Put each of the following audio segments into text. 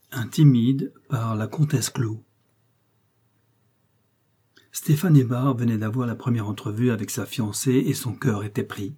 Intimide par la comtesse Clos. Stéphane Hébard venait d'avoir la première entrevue avec sa fiancée et son cœur était pris.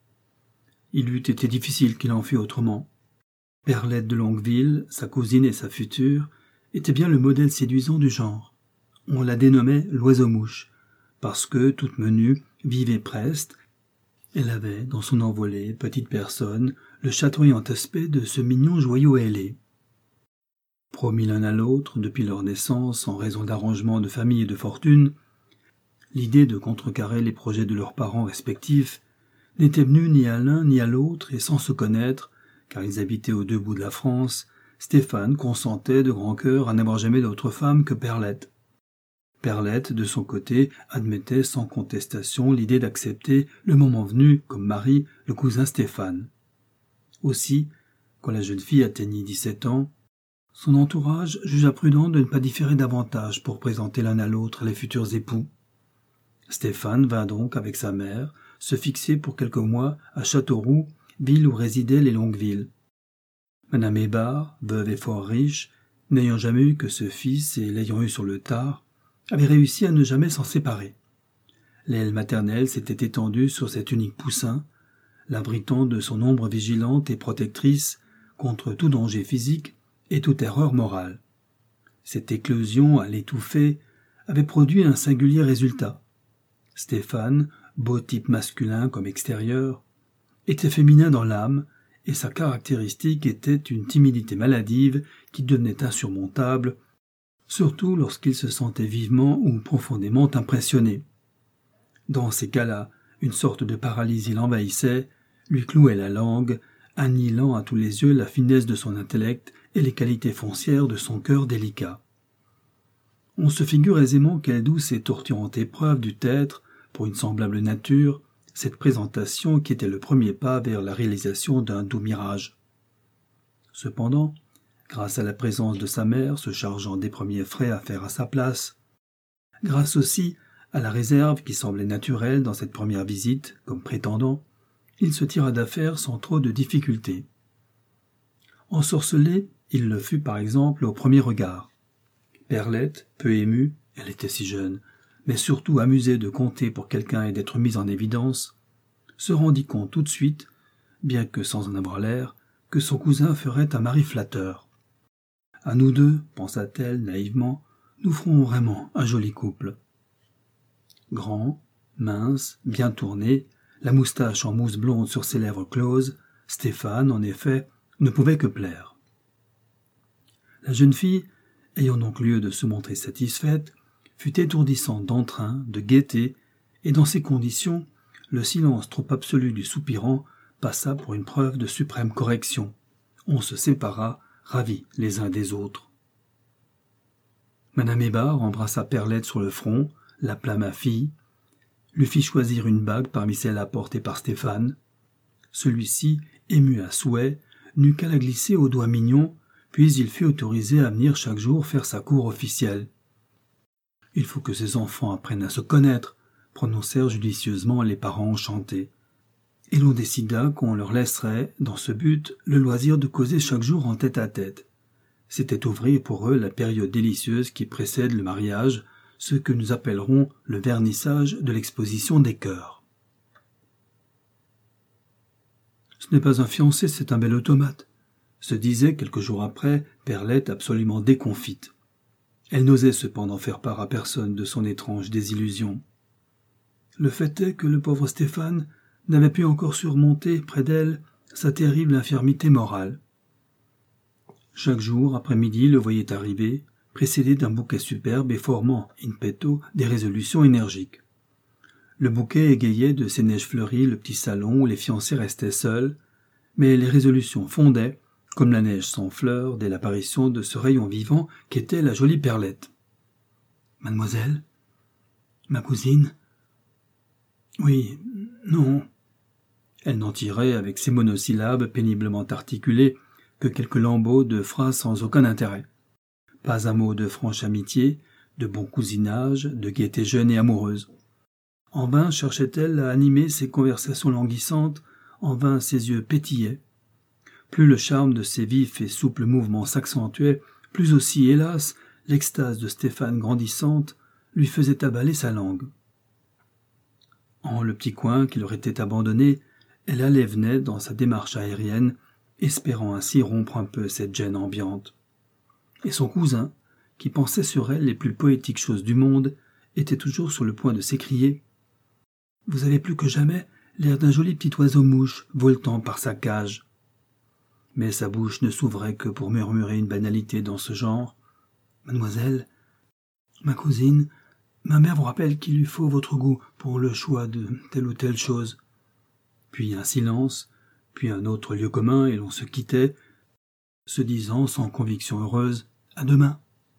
Il eût été difficile qu'il en fût autrement. Perlette de Longueville, sa cousine et sa future, était bien le modèle séduisant du genre. On la dénommait l'oiseau-mouche, parce que, toute menue, vive et preste, elle avait, dans son envolée, petite personne, le chatoyant aspect de ce mignon joyau ailé. Promis l'un à l'autre depuis leur naissance en raison d'arrangements de famille et de fortune, l'idée de contrecarrer les projets de leurs parents respectifs n'était venue ni à l'un ni à l'autre, et sans se connaître, car ils habitaient aux deux bouts de la France, Stéphane consentait de grand cœur à n'avoir jamais d'autre femme que Perlette. Perlette, de son côté, admettait sans contestation l'idée d'accepter, le moment venu, comme mari, le cousin Stéphane. Aussi, quand la jeune fille atteignit 17 ans, son entourage jugea prudent de ne pas différer davantage pour présenter l'un à l'autre les futurs époux. Stéphane vint donc avec sa mère se fixer pour quelques mois à Châteauroux, ville où résidaient les Longueville. Madame Hébard, veuve et fort riche, n'ayant jamais eu que ce fils et l'ayant eu sur le tard, avait réussi à ne jamais s'en séparer. L'aile maternelle s'était étendue sur cet unique poussin, l'abritant de son ombre vigilante et protectrice contre tout danger physique et toute erreur morale. Cette éclosion à l'étouffer avait produit un singulier résultat. Stéphane, beau type masculin comme extérieur, était féminin dans l'âme, et sa caractéristique était une timidité maladive qui devenait insurmontable, surtout lorsqu'il se sentait vivement ou profondément impressionné. Dans ces cas-là, une sorte de paralysie l'envahissait, lui clouait la langue, annihilant à tous les yeux la finesse de son intellect et les qualités foncières de son cœur délicat. On se figure aisément quelle douce et torturante épreuve dut être, pour une semblable nature, cette présentation qui était le premier pas vers la réalisation d'un doux mirage. Cependant, grâce à la présence de sa mère se chargeant des premiers frais à faire à sa place, grâce aussi à la réserve qui semblait naturelle dans cette première visite, comme prétendant, il se tira d'affaire sans trop de difficultés. Ensorcelé, il le fut par exemple au premier regard. Perlette, peu émue, elle était si jeune, mais surtout amusée de compter pour quelqu'un et d'être mise en évidence, se rendit compte tout de suite, bien que sans en avoir l'air, que son cousin ferait un mari flatteur. « À nous deux, pensa-t-elle naïvement, nous ferons vraiment un joli couple. » Grand, mince, bien tourné, la moustache en mousse blonde sur ses lèvres closes, Stéphane, en effet, ne pouvait que plaire. La jeune fille, ayant donc lieu de se montrer satisfaite, fut étourdissante d'entrain, de gaieté, et dans ces conditions, le silence trop absolu du soupirant passa pour une preuve de suprême correction. On se sépara, ravis les uns des autres. Madame Hébard embrassa Perlette sur le front, l'appela ma fille, lui fit choisir une bague parmi celles apportées par Stéphane. Celui-ci, ému à souhait, n'eut qu'à la glisser au doigt mignon, puis il fut autorisé à venir chaque jour faire sa cour officielle. « Il faut que ces enfants apprennent à se connaître », prononcèrent judicieusement les parents enchantés. Et l'on décida qu'on leur laisserait, dans ce but, le loisir de causer chaque jour en tête-à-tête. C'était ouvrir pour eux la période délicieuse qui précède le mariage, ce que nous appellerons le vernissage de l'exposition des cœurs. « Ce n'est pas un fiancé, c'est un bel automate », se disait quelques jours après Perlette absolument déconfite. Elle n'osait cependant faire part à personne de son étrange désillusion. Le fait est que le pauvre Stéphane n'avait pu encore surmonter, près d'elle, sa terrible infirmité morale. Chaque jour, après-midi, le voyait arriver, précédé d'un bouquet superbe et formant, in petto, des résolutions énergiques. Le bouquet égayait de ses neiges fleuries le petit salon où les fiancés restaient seuls, mais les résolutions fondaient, comme la neige sans fleurs, dès l'apparition de ce rayon vivant qu'était la jolie Perlette. « Mademoiselle ? Ma cousine ? Oui, non. » Elle n'en tirait, avec ses monosyllabes péniblement articulés, que quelques lambeaux de phrases sans aucun intérêt. Pas un mot de franche amitié, de bon cousinage, de gaieté jeune et amoureuse. En vain cherchait-elle à animer ses conversations languissantes, en vain ses yeux pétillaient. Plus le charme de ses vifs et souples mouvements s'accentuait, Plus aussi, hélas, l'extase de Stéphane grandissante lui faisait avaler sa langue. En le petit coin qui leur était abandonné, elle allait et venait dans sa démarche aérienne, espérant ainsi rompre un peu cette gêne ambiante. Et son cousin, qui pensait sur elle les plus poétiques choses du monde, était toujours sur le point de s'écrier « Vous avez plus que jamais l'air d'un joli petit oiseau-mouche voltant par sa cage. » Mais sa bouche ne s'ouvrait que pour murmurer une banalité dans ce genre. « Mademoiselle, ma cousine, ma mère vous rappelle qu'il lui faut votre goût pour le choix de telle ou telle chose. » Puis un silence, puis un autre lieu commun, et l'on se quittait, se disant sans conviction heureuse « À demain !»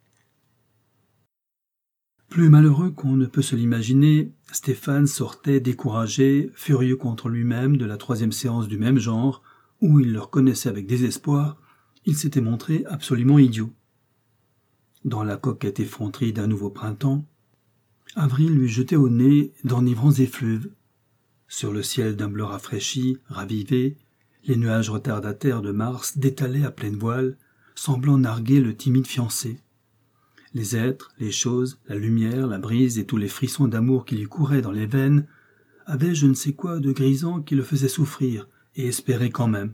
Plus malheureux qu'on ne peut se l'imaginer, Stéphane sortait découragé, furieux contre lui-même de la 3e séance du même genre, où il le reconnaissait avec désespoir, il s'était montré absolument idiot. Dans la coquette effronterie d'un nouveau printemps, avril lui jetait au nez d'enivrants effluves. Sur le ciel d'un bleu rafraîchi, ravivé, les nuages retardataires de Mars détalaient à pleine voile, semblant narguer le timide fiancé. Les êtres, les choses, la lumière, la brise et tous les frissons d'amour qui lui couraient dans les veines avaient je ne sais quoi de grisant qui le faisait souffrir et espérer quand même.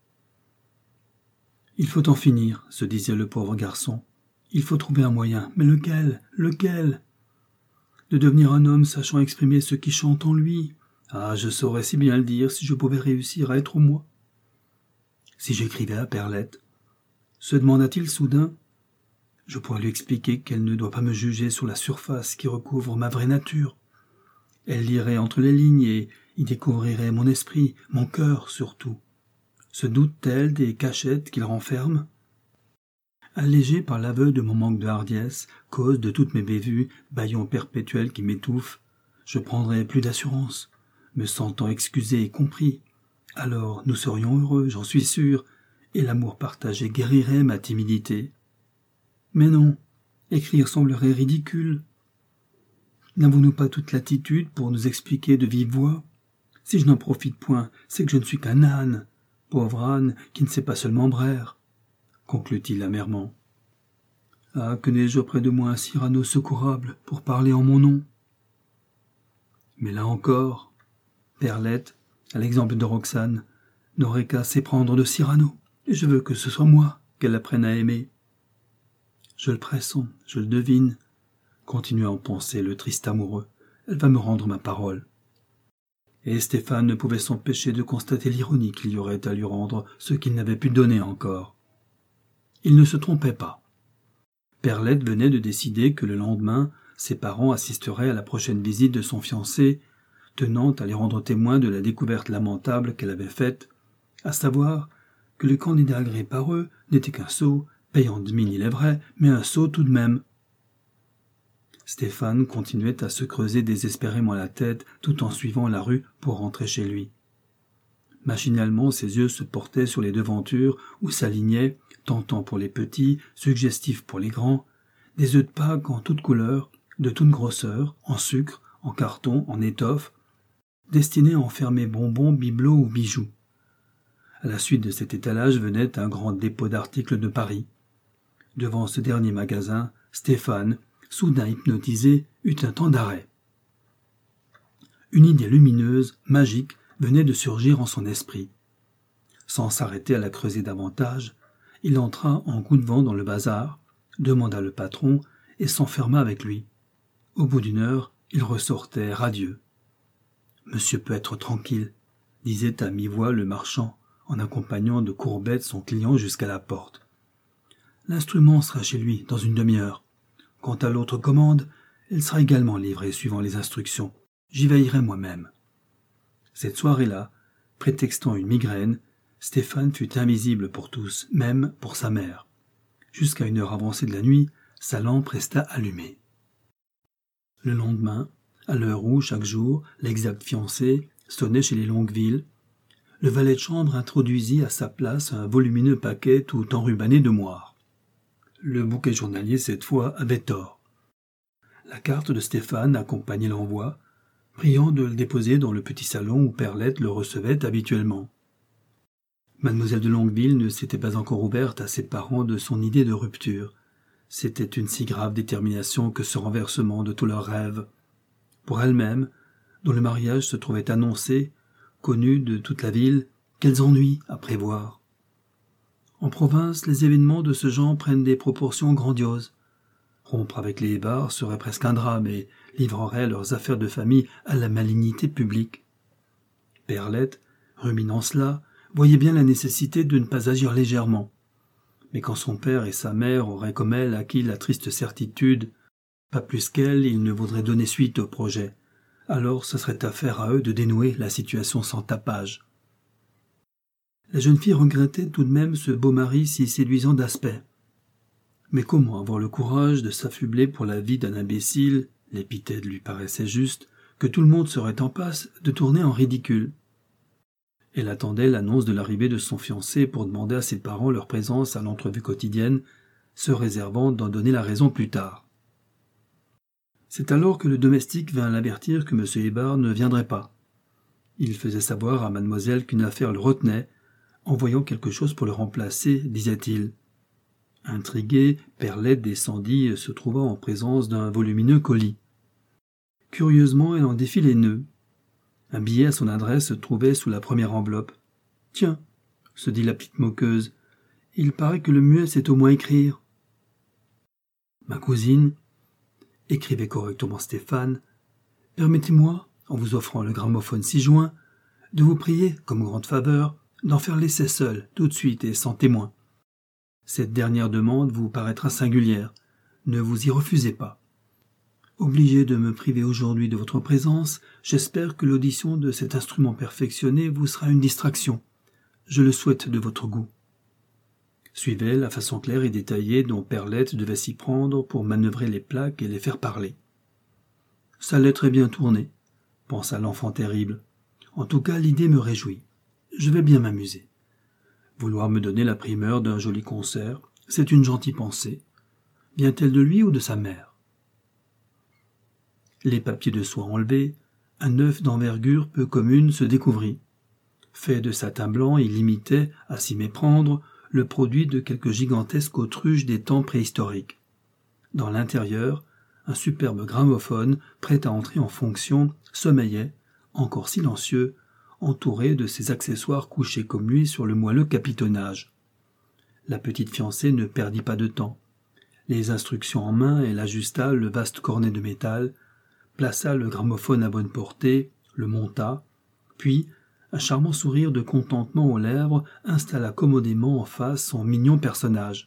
« Il faut en finir, » se disait le pauvre garçon. « Il faut trouver un moyen. Mais lequel ? Lequel ? De devenir un homme sachant exprimer ce qui chante en lui. Ah, je saurais si bien le dire si je pouvais réussir à être moi. » Si j'écrivais à Perlette, se demanda-t-il soudain, je pourrais lui expliquer qu'elle ne doit pas me juger sur la surface qui recouvre ma vraie nature. Elle lirait entre les lignes et y découvrirait mon esprit, mon cœur surtout. Se doute-t-elle des cachettes qu'il renferme ? Allégé par l'aveu de mon manque de hardiesse, cause de toutes mes bévues, bâillon perpétuel qui m'étouffe, je prendrais plus d'assurance, me sentant excusé et compris. Alors nous serions heureux, j'en suis sûr, et l'amour partagé guérirait ma timidité. Mais non, écrire semblerait ridicule. N'avons-nous pas toute latitude pour nous expliquer de vive voix ? Si je n'en profite point, c'est que je ne suis qu'un âne, pauvre âne qui ne sait pas seulement braire, conclut-il amèrement. Ah, que n'ai-je auprès de moi un Cyrano secourable pour parler en mon nom ? Mais là encore, Perlette, à l'exemple de Roxane, n'aurait qu'à s'éprendre de Cyrano, et je veux que ce soit moi qu'elle apprenne à aimer. Je le pressens, je le devine, continua en pensée le triste amoureux, elle va me rendre ma parole. Et Stéphane ne pouvait s'empêcher de constater l'ironie qu'il y aurait à lui rendre ce qu'il n'avait pu donner encore. Il ne se trompait pas. Perlette venait de décider que le lendemain, ses parents assisteraient à la prochaine visite de son fiancé, tenant à les rendre témoins de la découverte lamentable qu'elle avait faite, à savoir que le candidat agréé par eux n'était qu'un sot, payant de mine, il est vrai, mais un sot tout de même. Stéphane continuait à se creuser désespérément la tête tout en suivant la rue pour rentrer chez lui. Machinalement, ses yeux se portaient sur les devantures où s'alignaient, tentants pour les petits, suggestifs pour les grands, des œufs de Pâques en toutes couleurs, de toute grosseur, en sucre, en carton, en étoffe, destinés à enfermer bonbons, bibelots ou bijoux. À la suite de cet étalage venait un grand dépôt d'articles de Paris. Devant ce dernier magasin, Stéphane, soudain hypnotisé, eut un temps d'arrêt. Une idée lumineuse, magique, venait de surgir en son esprit. Sans s'arrêter à la creuser davantage, il entra en coup de vent dans le bazar, demanda le patron et s'enferma avec lui. Au bout d'une heure, il ressortait radieux. « Monsieur peut être tranquille », disait à mi-voix le marchand, en accompagnant de courbettes son client jusqu'à la porte. « L'instrument sera chez lui dans une demi-heure. Quant à l'autre commande, elle sera également livrée suivant les instructions. J'y veillerai moi-même. » Cette soirée-là, prétextant une migraine, Stéphane fut invisible pour tous, même pour sa mère. Jusqu'à une heure avancée de la nuit, sa lampe resta allumée. Le lendemain, à l'heure où, chaque jour, l'exact fiancé sonnait chez les Longueville, le valet de chambre introduisit à sa place un volumineux paquet tout enrubanné de moire. Le bouquet journalier, cette fois, avait tort. La carte de Stéphane accompagnait l'envoi, priant de le déposer dans le petit salon où Perlette le recevait habituellement. Mademoiselle de Longueville ne s'était pas encore ouverte à ses parents de son idée de rupture, C'était une si grave détermination que ce renversement de tous leurs rêves. Pour elle-même, dont le mariage se trouvait annoncé, connu de toute la ville, quels ennuis à prévoir. En province, les événements de ce genre prennent des proportions grandioses. Rompre avec les Hébars serait presque un drame et livrerait leurs affaires de famille à la malignité publique. Perlette, ruminant cela, voyait bien la nécessité de ne pas agir légèrement. Mais quand son père et sa mère auraient comme elle acquis la triste certitude, pas plus qu'elle, ils ne voudraient donner suite au projet. Alors ce serait affaire à eux de dénouer la situation sans tapage. La jeune fille regrettait tout de même ce beau mari si séduisant d'aspect. Mais comment avoir le courage de s'affubler pour la vie d'un imbécile, l'épithète lui paraissait juste, que tout le monde serait en passe de tourner en ridicule. Elle attendait l'annonce de l'arrivée de son fiancé pour demander à ses parents leur présence à l'entrevue quotidienne, se réservant d'en donner la raison plus tard. C'est alors que le domestique vint l'avertir que M. Hébard ne viendrait pas. Il faisait savoir à mademoiselle qu'une affaire le retenait, en voyant quelque chose pour le remplacer, disait-il. Intriguée, Perlette descendit, se trouvant en présence d'un volumineux colis. Curieusement, elle en défit les nœuds. Un billet à son adresse se trouvait sous la première enveloppe. « Tiens, » se dit la petite moqueuse, « il paraît que le muet sait au moins écrire. » Ma cousine, écrivait correctement Stéphane, « permettez-moi, en vous offrant le gramophone 6 juin, de vous prier, comme grande faveur, d'en faire l'essai seul, tout de suite et sans témoin. Cette dernière demande vous paraîtra singulière. Ne vous y refusez pas. Obligé de me priver aujourd'hui de votre présence, j'espère que l'audition de cet instrument perfectionné vous sera une distraction. Je le souhaite de votre goût. » Suivait la façon claire et détaillée dont Perlette devait s'y prendre pour manœuvrer les plaques et les faire parler. « Ça l'est très bien tourné, » pensa l'enfant terrible. « En tout cas, l'idée me réjouit. Je vais bien m'amuser. Vouloir me donner la primeur d'un joli concert, c'est une gentille pensée. Vient-elle de lui ou de sa mère ? » Les papiers de soie enlevés, un œuf d'envergure peu commune se découvrit. Fait de satin blanc, il imitait, à s'y méprendre, le produit de quelques gigantesques autruches des temps préhistoriques. Dans l'intérieur, un superbe gramophone, prêt à entrer en fonction, sommeillait, encore silencieux, entouré de ses accessoires couchés comme lui sur le moelleux capitonnage. La petite fiancée ne perdit pas de temps. Les instructions en main, elle ajusta le vaste cornet de métal, plaça le gramophone à bonne portée, le monta, puis, un charmant sourire de contentement aux lèvres, installa commodément en face son mignon personnage.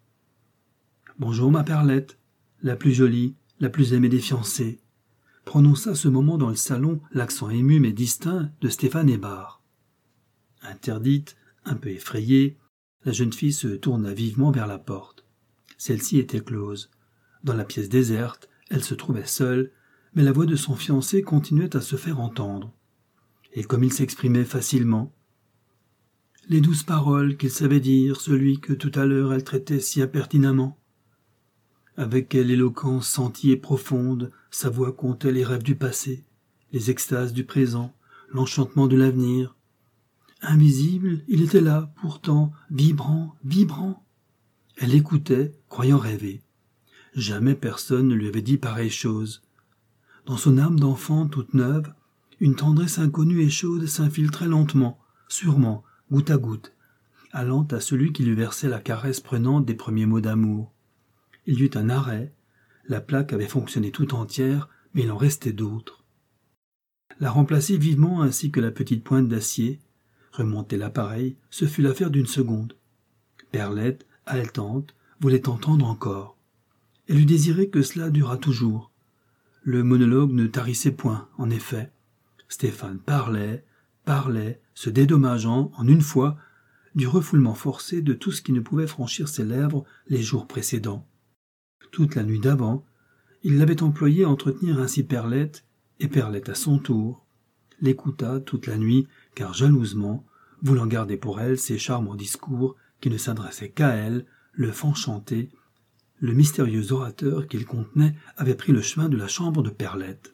« Bonjour, ma Perlette, la plus jolie, la plus aimée des fiancées », prononça ce moment dans le salon l'accent ému mais distinct de Stéphane Hébard. Interdite, un peu effrayée, la jeune fille se tourna vivement vers la porte. Celle-ci était close. Dans la pièce déserte, elle se trouvait seule, mais la voix de son fiancé continuait à se faire entendre. Et comme il s'exprimait facilement, les douces paroles qu'il savait dire, celui que tout à l'heure elle traitait si impertinemment. Avec quelle éloquence sentie et profonde, sa voix contait les rêves du passé, les extases du présent, l'enchantement de l'avenir. Invisible, il était là, pourtant, vibrant, vibrant. Elle écoutait, croyant rêver. Jamais personne ne lui avait dit pareille chose. Dans son âme d'enfant toute neuve, une tendresse inconnue et chaude s'infiltrait lentement, sûrement, goutte à goutte, allant à celui qui lui versait la caresse prenante des premiers mots d'amour. Il y eut un arrêt, la plaque avait fonctionné tout entière, mais il en restait d'autres. La remplacer vivement ainsi que la petite pointe d'acier, remonter l'appareil, ce fut l'affaire d'une seconde. Perlette, haletante, voulait entendre encore. Elle eût désiré que cela durât toujours. Le monologue ne tarissait point, en effet. Stéphane parlait, se dédommageant, en une fois, du refoulement forcé de tout ce qui ne pouvait franchir ses lèvres les jours précédents. Toute la nuit d'avant, il l'avait employé à entretenir ainsi Perlette, et Perlette à son tour l'écouta toute la nuit, car jalousement, voulant garder pour elle ses charmants discours qui ne s'adressaient qu'à elle, le enchanté, le mystérieux orateur qu'il contenait avait pris le chemin de la chambre de Perlette.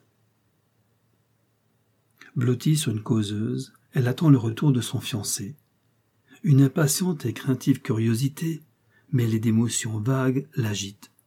Blottie sur une causeuse, elle attend le retour de son fiancé. Une impatiente et craintive curiosité, mêlée d'émotions vagues, l'agite.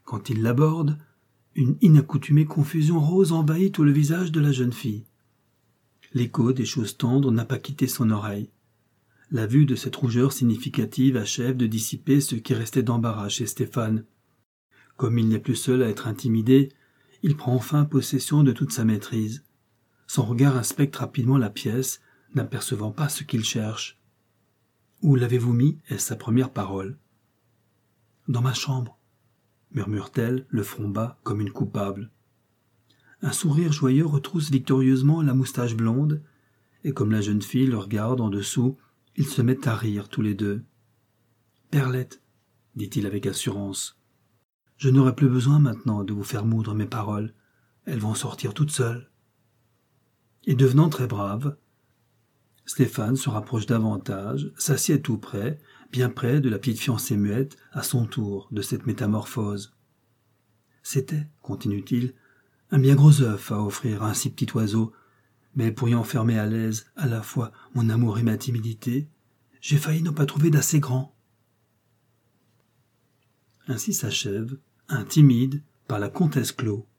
Quand il l'aborde, une inaccoutumée confusion rose envahit tout le visage de la jeune fille. L'écho des choses tendres n'a pas quitté son oreille. La vue de cette rougeur significative achève de dissiper ce qui restait d'embarras chez Stéphane. Comme il n'est plus seul à être intimidé, il prend enfin possession de toute sa maîtrise. Son regard inspecte rapidement la pièce, n'apercevant pas ce qu'il cherche. « Où l'avez-vous mis » est sa première parole. « Dans ma chambre » murmure-t-elle, le front bas comme une coupable. Un sourire joyeux retrousse victorieusement la moustache blonde, et comme la jeune fille le regarde en dessous, ils se mettent à rire tous les deux. « Perlette, » dit-il avec assurance, « je n'aurai plus besoin maintenant de vous faire moudre mes paroles, elles vont sortir toutes seules. » Et devenant très brave, Stéphane se rapproche davantage, s'assied tout près, bien près de la petite fiancée muette, à son tour, de cette métamorphose. « C'était, continue-t-il, un bien gros œuf à offrir à un si petit oiseau, mais pour y enfermer à l'aise à la fois mon amour et ma timidité, j'ai failli ne pas trouver d'assez grand. » Ainsi s'achève, un timide, par la comtesse Clos.